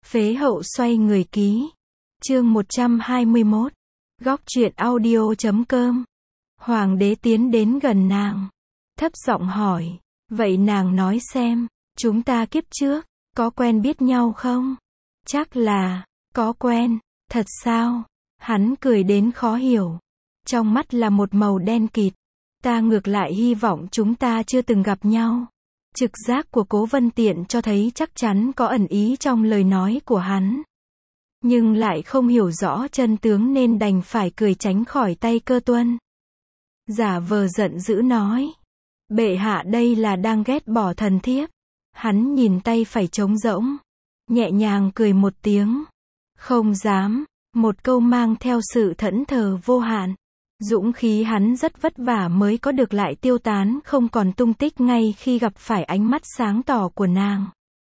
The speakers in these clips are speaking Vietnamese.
Phế hậu xoay người ký. Chương 121. Góc truyện audio.com. Hoàng đế tiến đến gần nàng, thấp giọng hỏi, vậy nàng nói xem, chúng ta kiếp trước, có quen biết nhau không? Chắc là, có quen, thật sao? Hắn cười đến khó hiểu. Trong mắt là một màu đen kịt. Ta ngược lại hy vọng chúng ta chưa từng gặp nhau. Trực giác của Cố Vân Tiện cho thấy chắc chắn có ẩn ý trong lời nói của hắn. Nhưng lại không hiểu rõ chân tướng nên đành phải cười tránh khỏi tay Cơ Tuân. Giả vờ giận dữ nói. Bệ hạ đây là đang ghét bỏ thần thiếp. Hắn nhìn tay phải trống rỗng. Nhẹ nhàng cười một tiếng. Không dám. Một câu mang theo sự thẫn thờ vô hạn. Dũng khí hắn rất vất vả mới có được lại tiêu tán không còn tung tích ngay khi gặp phải ánh mắt sáng tỏ của nàng.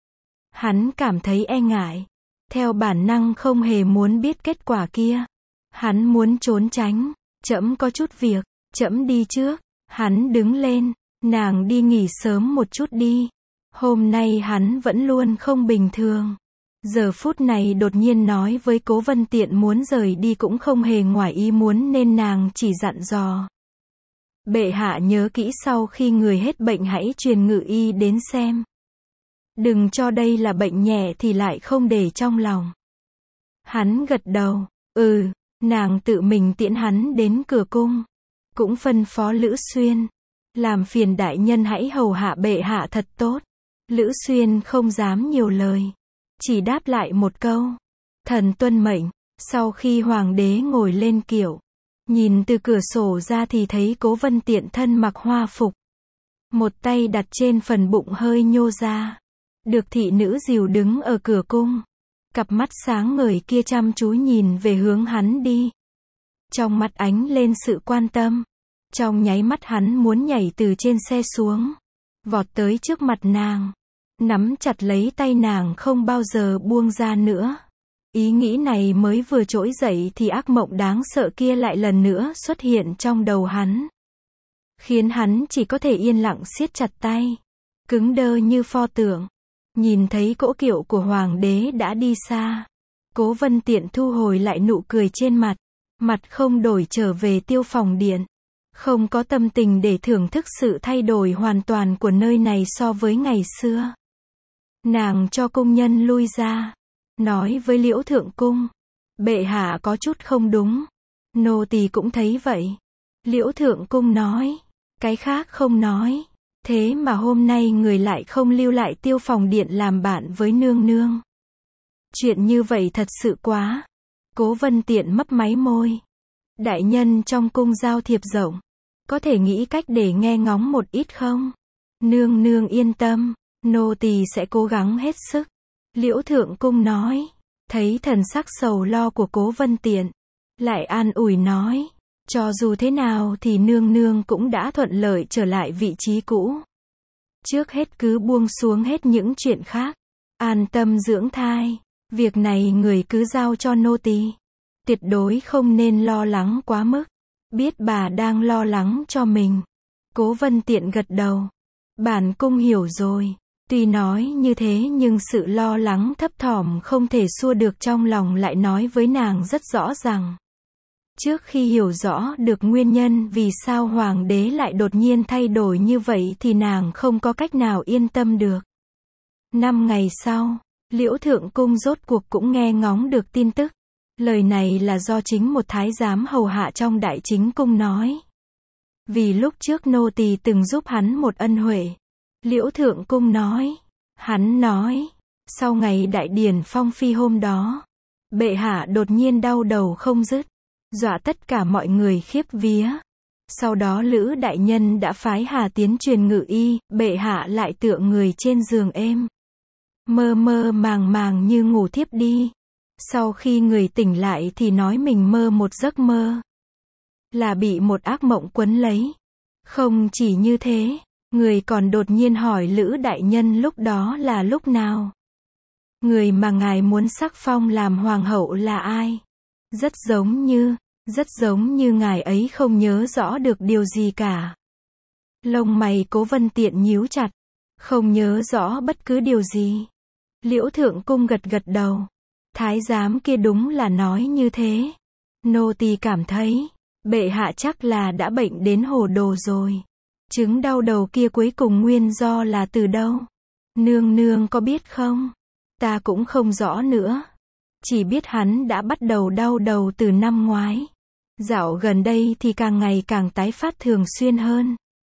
Hắn cảm thấy e ngại. Theo bản năng không hề muốn biết kết quả kia. Hắn muốn trốn tránh. Trẫm có chút việc, trẫm đi trước. Hắn đứng lên. Nàng đi nghỉ sớm một chút đi. Hôm nay hắn vẫn luôn không bình thường. Giờ phút này đột nhiên nói với Cố Vân Tiện muốn rời đi cũng không hề ngoài ý muốn nên nàng chỉ dặn dò. Bệ hạ nhớ kỹ sau khi người hết bệnh hãy truyền ngự y đến xem. Đừng cho đây là bệnh nhẹ thì lại không để trong lòng. Hắn gật đầu, nàng tự mình tiễn hắn đến cửa cung. Cũng phân phó Lữ Xuyên. Làm phiền đại nhân hãy hầu hạ bệ hạ thật tốt. Lữ Xuyên không dám nhiều lời. Chỉ đáp lại một câu. Thần tuân mệnh. Sau khi hoàng đế ngồi lên kiệu. Nhìn từ cửa sổ ra thì thấy Cố Vân Tiện thân mặc hoa phục. Một tay đặt trên phần bụng hơi nhô ra. Được thị nữ dìu đứng ở cửa cung. Cặp mắt sáng ngời kia chăm chú nhìn về hướng hắn đi. Trong mắt ánh lên sự quan tâm. Trong nháy mắt hắn muốn nhảy từ trên xe xuống. Vọt tới trước mặt nàng. Nắm chặt lấy tay nàng không bao giờ buông ra nữa. Ý nghĩ này mới vừa trỗi dậy thì ác mộng đáng sợ kia lại lần nữa xuất hiện trong đầu hắn. Khiến hắn chỉ có thể yên lặng siết chặt tay. Cứng đơ như pho tượng. Nhìn thấy cỗ kiệu của hoàng đế đã đi xa. Cố Vân Tiện thu hồi lại nụ cười trên mặt. Mặt không đổi trở về Tiêu Phòng Điện. Không có tâm tình để thưởng thức sự thay đổi hoàn toàn của nơi này so với ngày xưa. Nàng cho công nhân lui ra. Nói với Liễu Thượng Cung. Bệ hạ có chút không đúng. Nô tỳ cũng thấy vậy. Liễu Thượng Cung nói. Cái khác không nói. Thế mà hôm nay người lại không lưu lại Tiêu Phòng Điện làm bạn với nương nương. Chuyện như vậy thật sự quá. Cố Vân Tiện mấp máy môi. Đại nhân trong cung giao thiệp rộng. Có thể nghĩ cách để nghe ngóng một ít không? Nương nương yên tâm. Nô tỳ sẽ cố gắng hết sức. Liễu Thượng Cung nói. Thấy thần sắc sầu lo của Cố Vân Tiện. Lại an ủi nói. Cho dù thế nào thì nương nương cũng đã thuận lợi trở lại vị trí cũ. Trước hết cứ buông xuống hết những chuyện khác. An tâm dưỡng thai. Việc này người cứ giao cho nô tỳ. Tuyệt đối không nên lo lắng quá mức. Biết bà đang lo lắng cho mình. Cố Vân Tiện gật đầu. Bản cung hiểu rồi. Tuy nói như thế nhưng sự lo lắng thấp thỏm không thể xua được trong lòng lại nói với nàng rất rõ rằng. Trước khi hiểu rõ được nguyên nhân vì sao hoàng đế lại đột nhiên thay đổi như vậy thì nàng không có cách nào yên tâm được. 5 ngày sau, Liễu Thượng Cung rốt cuộc cũng nghe ngóng được tin tức. Lời này là do chính một thái giám hầu hạ trong Đại Chính Cung nói. Vì lúc trước nô tỳ từng giúp hắn một ân huệ. Liễu Thượng Cung nói. Hắn nói. Sau ngày đại điển phong phi hôm đó. Bệ hạ đột nhiên đau đầu không dứt. Dọa tất cả mọi người khiếp vía. Sau đó Lữ đại nhân đã phái Hà Tiến truyền ngự y. Bệ hạ lại tựa người trên giường êm. Mơ mơ màng màng như ngủ thiếp đi. Sau khi người tỉnh lại thì nói mình mơ một giấc mơ. Là bị một ác mộng quấn lấy. Không chỉ như thế. Người còn đột nhiên hỏi Lữ đại nhân lúc đó là lúc nào. Người mà ngài muốn sắc phong làm hoàng hậu là ai? Rất giống như ngài ấy không nhớ rõ được điều gì cả. Lông mày Cố Vân Tiện nhíu chặt. Không nhớ rõ bất cứ điều gì. Liễu Thượng Cung gật gật đầu. Thái giám kia đúng là nói như thế. Nô tỳ cảm thấy, bệ hạ chắc là đã bệnh đến hồ đồ rồi. Chứng đau đầu kia cuối cùng nguyên do là từ đâu? Nương nương có biết không? Ta cũng không rõ nữa. Chỉ biết hắn đã bắt đầu đau đầu từ năm ngoái. Dạo gần đây thì càng ngày càng tái phát thường xuyên hơn.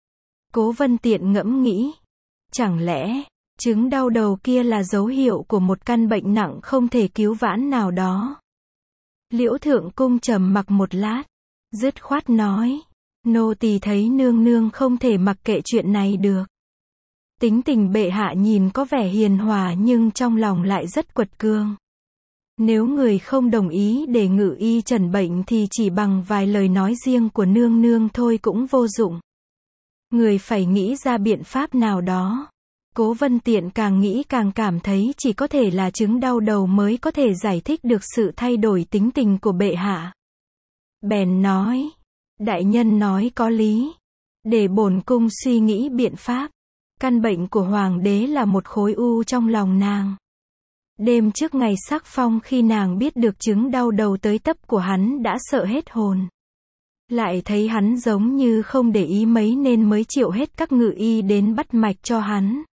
Cố Vân Tiện ngẫm nghĩ. Chẳng lẽ, chứng đau đầu kia là dấu hiệu của một căn bệnh nặng không thể cứu vãn nào đó? Liễu Thượng Cung trầm mặc một lát, dứt khoát nói. Nô tỳ thấy nương nương không thể mặc kệ chuyện này được. Tính tình bệ hạ nhìn có vẻ hiền hòa nhưng trong lòng lại rất quật cường. Nếu người không đồng ý để Ngự y trần bệnh thì chỉ bằng vài lời nói riêng của nương nương thôi cũng vô dụng. Người phải nghĩ ra biện pháp nào đó. Cố Vân Tiện càng nghĩ càng cảm thấy chỉ có thể là chứng đau đầu mới có thể giải thích được sự thay đổi tính tình của bệ hạ. Bèn nói, đại nhân nói có lý. Để bổn cung suy nghĩ biện pháp. Căn bệnh của hoàng đế là một khối u trong lòng nàng. Đêm trước ngày sắc phong khi nàng biết được chứng đau đầu tới tấp của hắn đã sợ hết hồn. Lại thấy hắn giống như không để ý mấy nên mới triệu hết các ngự y đến bắt mạch cho hắn.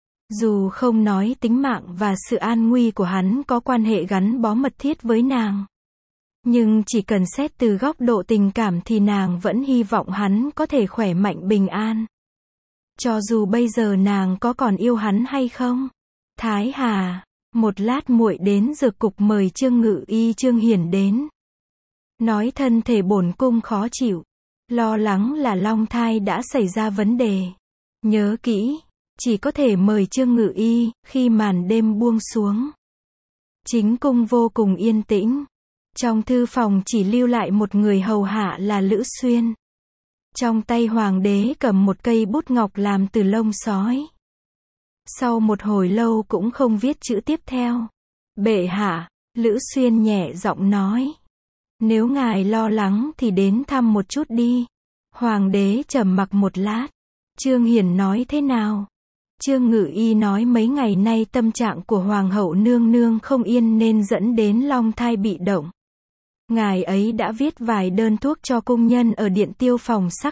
Dù không nói tính mạng và sự an nguy của hắn có quan hệ gắn bó mật thiết với nàng. Nhưng chỉ cần xét từ góc độ tình cảm thì nàng vẫn hy vọng hắn có thể khỏe mạnh bình an. Cho dù bây giờ nàng có còn yêu hắn hay không. Thái Hà, một lát muội đến dược cục mời Trương Ngự y Trương Hiển đến. Nói thân thể bổn cung khó chịu. Lo lắng là long thai đã xảy ra vấn đề. Nhớ kỹ, chỉ có thể mời Trương Ngự y khi màn đêm buông xuống. Chính cung vô cùng yên tĩnh. Trong thư phòng chỉ lưu lại một người hầu hạ là Lữ Xuyên. Trong tay hoàng đế cầm một cây bút ngọc làm từ lông sói. Sau một hồi lâu cũng không viết chữ tiếp theo. Bệ hạ, Lữ Xuyên nhẹ giọng nói. Nếu ngài lo lắng thì đến thăm một chút đi. Hoàng đế trầm mặc một lát. Trương Hiển nói thế nào? Trương Ngự y nói mấy ngày nay tâm trạng của hoàng hậu nương nương không yên nên dẫn đến long thai bị động. Ngài ấy đã viết vài đơn thuốc cho cung nhân ở điện tiêu phòng sắc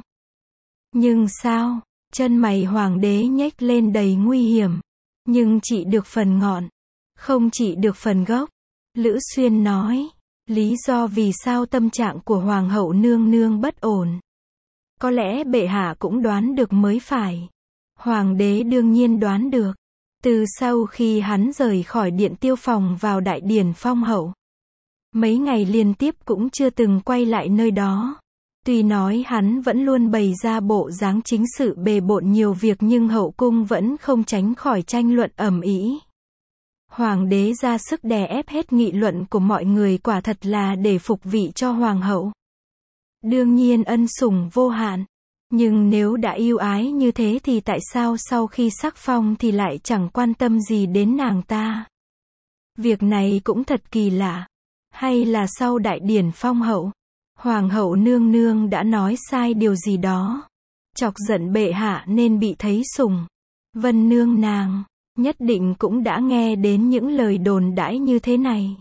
nhưng sao? Chân mày hoàng đế nhếch lên đầy nguy hiểm. Nhưng chỉ được phần ngọn, không chỉ được phần gốc. Lữ Xuyên nói, lý do vì sao tâm trạng của hoàng hậu nương nương bất ổn. Có lẽ bệ hạ cũng đoán được mới phải. Hoàng đế đương nhiên đoán được. Từ sau khi hắn rời khỏi điện tiêu phòng vào đại điển phong hậu. Mấy ngày liên tiếp cũng chưa từng quay lại nơi đó. Tuy nói hắn vẫn luôn bày ra bộ dáng chính sự bề bộn nhiều việc nhưng hậu cung vẫn không tránh khỏi tranh luận ầm ĩ. Hoàng đế ra sức đè ép hết nghị luận của mọi người quả thật là để phục vị cho hoàng hậu. Đương nhiên ân sủng vô hạn. Nhưng nếu đã yêu ái như thế thì tại sao sau khi sắc phong thì lại chẳng quan tâm gì đến nàng ta? Việc này cũng thật kỳ lạ. Hay là sau đại điển phong hậu, hoàng hậu nương nương đã nói sai điều gì đó, chọc giận bệ hạ nên bị thấy sủng. Vân nương nàng, nhất định cũng đã nghe đến những lời đồn đãi như thế này.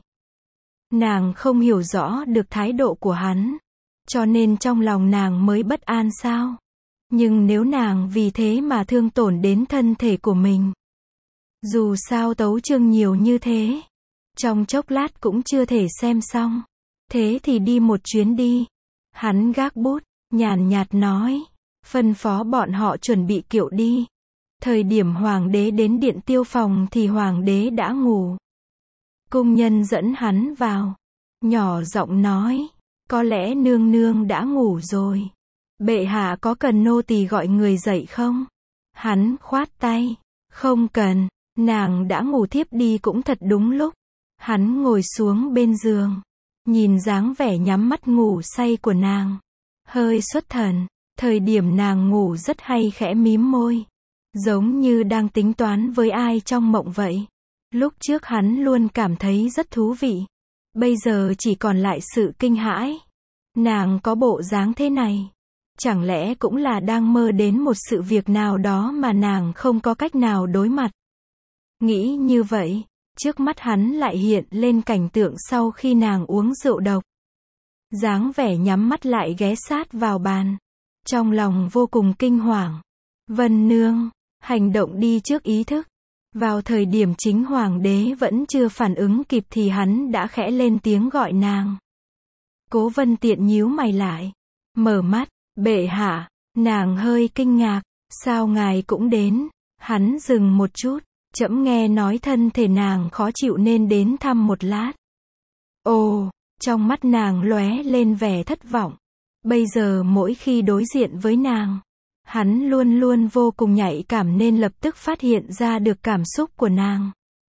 Nàng không hiểu rõ được thái độ của hắn, cho nên trong lòng nàng mới bất an sao? Nhưng nếu nàng vì thế mà thương tổn đến thân thể của mình, dù sao tấu chương nhiều như thế, trong chốc lát cũng chưa thể xem xong. Thế thì đi một chuyến đi. Hắn gác bút, nhàn nhạt nói, phân phó bọn họ chuẩn bị kiệu đi. Thời điểm hoàng đế đến điện tiêu phòng thì hoàng đế đã ngủ. Cung nhân dẫn hắn vào, nhỏ giọng nói, có lẽ nương nương đã ngủ rồi. Bệ hạ có cần nô tỳ gọi người dậy không? Hắn khoát tay, không cần, nàng đã ngủ thiếp đi cũng thật đúng lúc. Hắn ngồi xuống bên giường, nhìn dáng vẻ nhắm mắt ngủ say của nàng, hơi xuất thần. Thời điểm nàng ngủ rất hay khẽ mím môi, giống như đang tính toán với ai trong mộng vậy. Lúc trước hắn luôn cảm thấy rất thú vị, bây giờ chỉ còn lại sự kinh hãi. Nàng có bộ dáng thế này, chẳng lẽ cũng là đang mơ đến một sự việc nào đó mà nàng không có cách nào đối mặt. Nghĩ như vậy, trước mắt hắn lại hiện lên cảnh tượng sau khi nàng uống rượu độc. Dáng vẻ nhắm mắt lại ghé sát vào bàn. Trong lòng vô cùng kinh hoàng. Vân Nương, hành động đi trước ý thức. Vào thời điểm chính hoàng đế vẫn chưa phản ứng kịp thì hắn đã khẽ lên tiếng gọi nàng. Cố Vân Tiện nhíu mày lại. Mở mắt, bệ hạ, nàng hơi kinh ngạc, sao ngài cũng đến, hắn dừng một chút, trẫm nghe nói thân thể nàng khó chịu nên đến thăm một lát. Ồ, trong mắt nàng lóe lên vẻ thất vọng, bây giờ mỗi khi đối diện với nàng, hắn luôn luôn vô cùng nhạy cảm nên lập tức phát hiện ra được cảm xúc của nàng.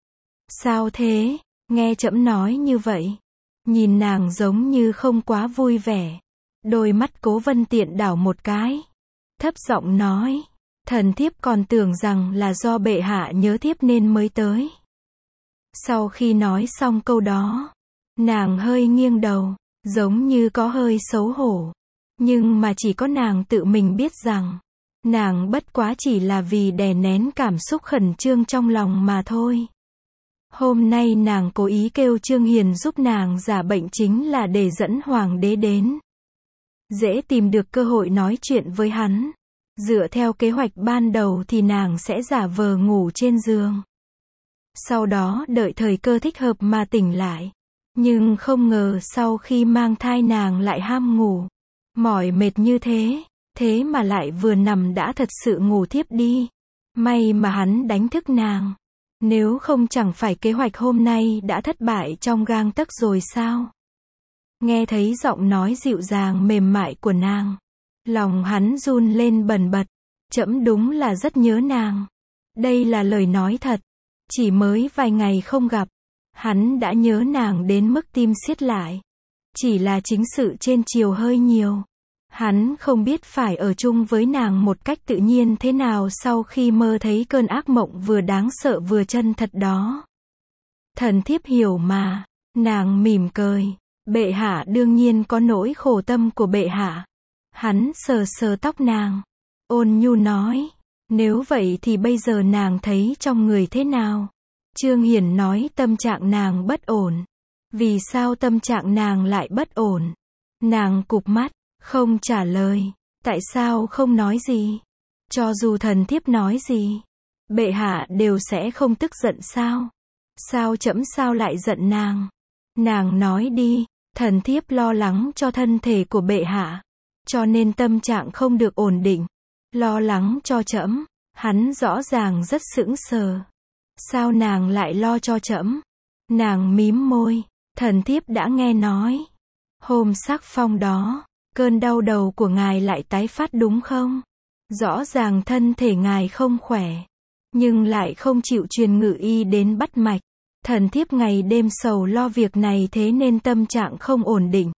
Sao thế, nghe trẫm nói như vậy, nhìn nàng giống như không quá vui vẻ. Đôi mắt Cố Vân Tiện đảo một cái, thấp giọng nói, thần thiếp còn tưởng rằng là do bệ hạ nhớ thiếp nên mới tới. Sau khi nói xong câu đó, nàng hơi nghiêng đầu, giống như có hơi xấu hổ. Nhưng mà chỉ có nàng tự mình biết rằng, nàng bất quá chỉ là vì đè nén cảm xúc khẩn trương trong lòng mà thôi. Hôm nay nàng cố ý kêu Trương Hiền giúp nàng giả bệnh chính là để dẫn hoàng đế đến. Dễ tìm được cơ hội nói chuyện với hắn. Dựa theo kế hoạch ban đầu thì nàng sẽ giả vờ ngủ trên giường. Sau đó đợi thời cơ thích hợp mà tỉnh lại. Nhưng không ngờ sau khi mang thai nàng lại ham ngủ. Mỏi mệt như thế, thế mà lại vừa nằm đã thật sự ngủ thiếp đi. May mà hắn đánh thức nàng. Nếu không chẳng phải kế hoạch hôm nay đã thất bại trong gang tấc rồi sao? Nghe thấy giọng nói dịu dàng mềm mại của nàng, lòng hắn run lên bần bật. Trẫm đúng là rất nhớ nàng. Đây là lời nói thật. Chỉ mới vài ngày không gặp, hắn đã nhớ nàng đến mức tim siết lại. Chỉ là chính sự trên chiều hơi nhiều. Hắn không biết phải ở chung với nàng một cách tự nhiên thế nào sau khi mơ thấy cơn ác mộng vừa đáng sợ vừa chân thật đó. Thần thiếp hiểu mà, nàng mỉm cười. Bệ hạ đương nhiên có nỗi khổ tâm của bệ hạ. Hắn sờ sờ tóc nàng, ôn nhu nói, nếu vậy thì bây giờ nàng thấy trong người thế nào? Trương Hiền nói tâm trạng nàng bất ổn. Vì sao tâm trạng nàng lại bất ổn? Nàng cụp mắt, không trả lời. Tại sao không nói gì? Cho dù thần thiếp nói gì, bệ hạ đều sẽ không tức giận sao? Sao trẫm sao lại giận nàng? Nàng nói đi, thần thiếp lo lắng cho thân thể của bệ hạ, cho nên tâm trạng không được ổn định. Lo lắng cho trẫm, hắn rõ ràng rất sững sờ. Sao nàng lại lo cho trẫm? Nàng mím môi, thần thiếp đã nghe nói. Hôm sắc phong đó, cơn đau đầu của ngài lại tái phát đúng không? Rõ ràng thân thể ngài không khỏe, nhưng lại không chịu truyền ngự y đến bắt mạch. Thần thiếp ngày đêm sầu lo việc này thế nên tâm trạng không ổn định.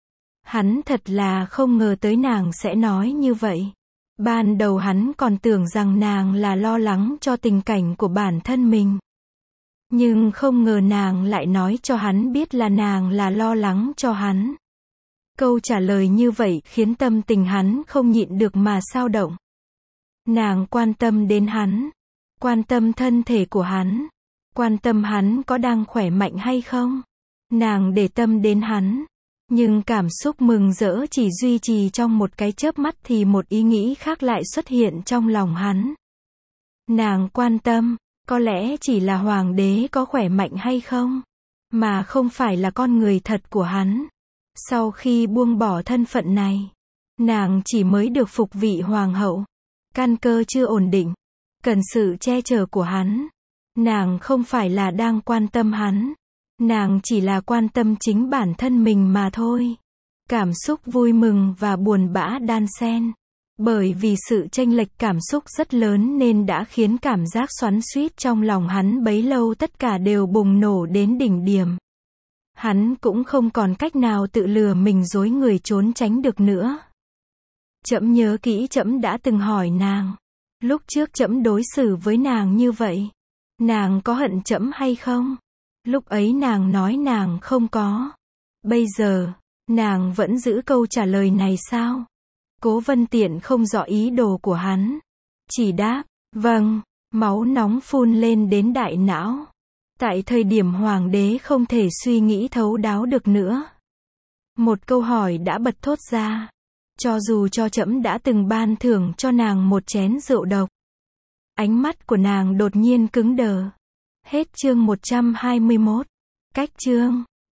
Hắn thật là không ngờ tới nàng sẽ nói như vậy. Ban đầu hắn còn tưởng rằng nàng là lo lắng cho tình cảnh của bản thân mình. Nhưng không ngờ nàng lại nói cho hắn biết là nàng là lo lắng cho hắn. Câu trả lời như vậy khiến tâm tình hắn không nhịn được mà xao động. Nàng quan tâm đến hắn, quan tâm thân thể của hắn, quan tâm hắn có đang khỏe mạnh hay không. Nàng để tâm đến hắn, nhưng cảm xúc mừng rỡ chỉ duy trì trong một cái chớp mắt thì một ý nghĩ khác lại xuất hiện trong lòng hắn. Nàng quan tâm, có lẽ chỉ là hoàng đế có khỏe mạnh hay không, mà không phải là con người thật của hắn. Sau khi buông bỏ thân phận này, nàng chỉ mới được phục vị hoàng hậu. Căn cơ chưa ổn định, cần sự che chở của hắn. Nàng không phải là đang quan tâm hắn, nàng chỉ là quan tâm chính bản thân mình mà thôi. Cảm xúc vui mừng và buồn bã đan xen. Bởi vì sự chênh lệch cảm xúc rất lớn nên đã khiến cảm giác xoắn xuýt trong lòng hắn bấy lâu tất cả đều bùng nổ đến đỉnh điểm. Hắn cũng không còn cách nào tự lừa mình dối người trốn tránh được nữa. Trẫm nhớ kỹ trẫm đã từng hỏi nàng, lúc trước trẫm đối xử với nàng như vậy, nàng có hận trẫm hay không? Lúc ấy nàng nói nàng không có. Bây giờ, nàng vẫn giữ câu trả lời này sao? Cố Vân Tiện không rõ ý đồ của hắn, chỉ đáp, vâng. Máu nóng phun lên đến đại não. Tại thời điểm hoàng đế không thể suy nghĩ thấu đáo được nữa. Một câu hỏi đã bật thốt ra. Cho dù cho trẫm đã từng ban thưởng cho nàng một chén rượu độc. Ánh mắt của nàng đột nhiên cứng đờ. Hết chương 121. Cách chương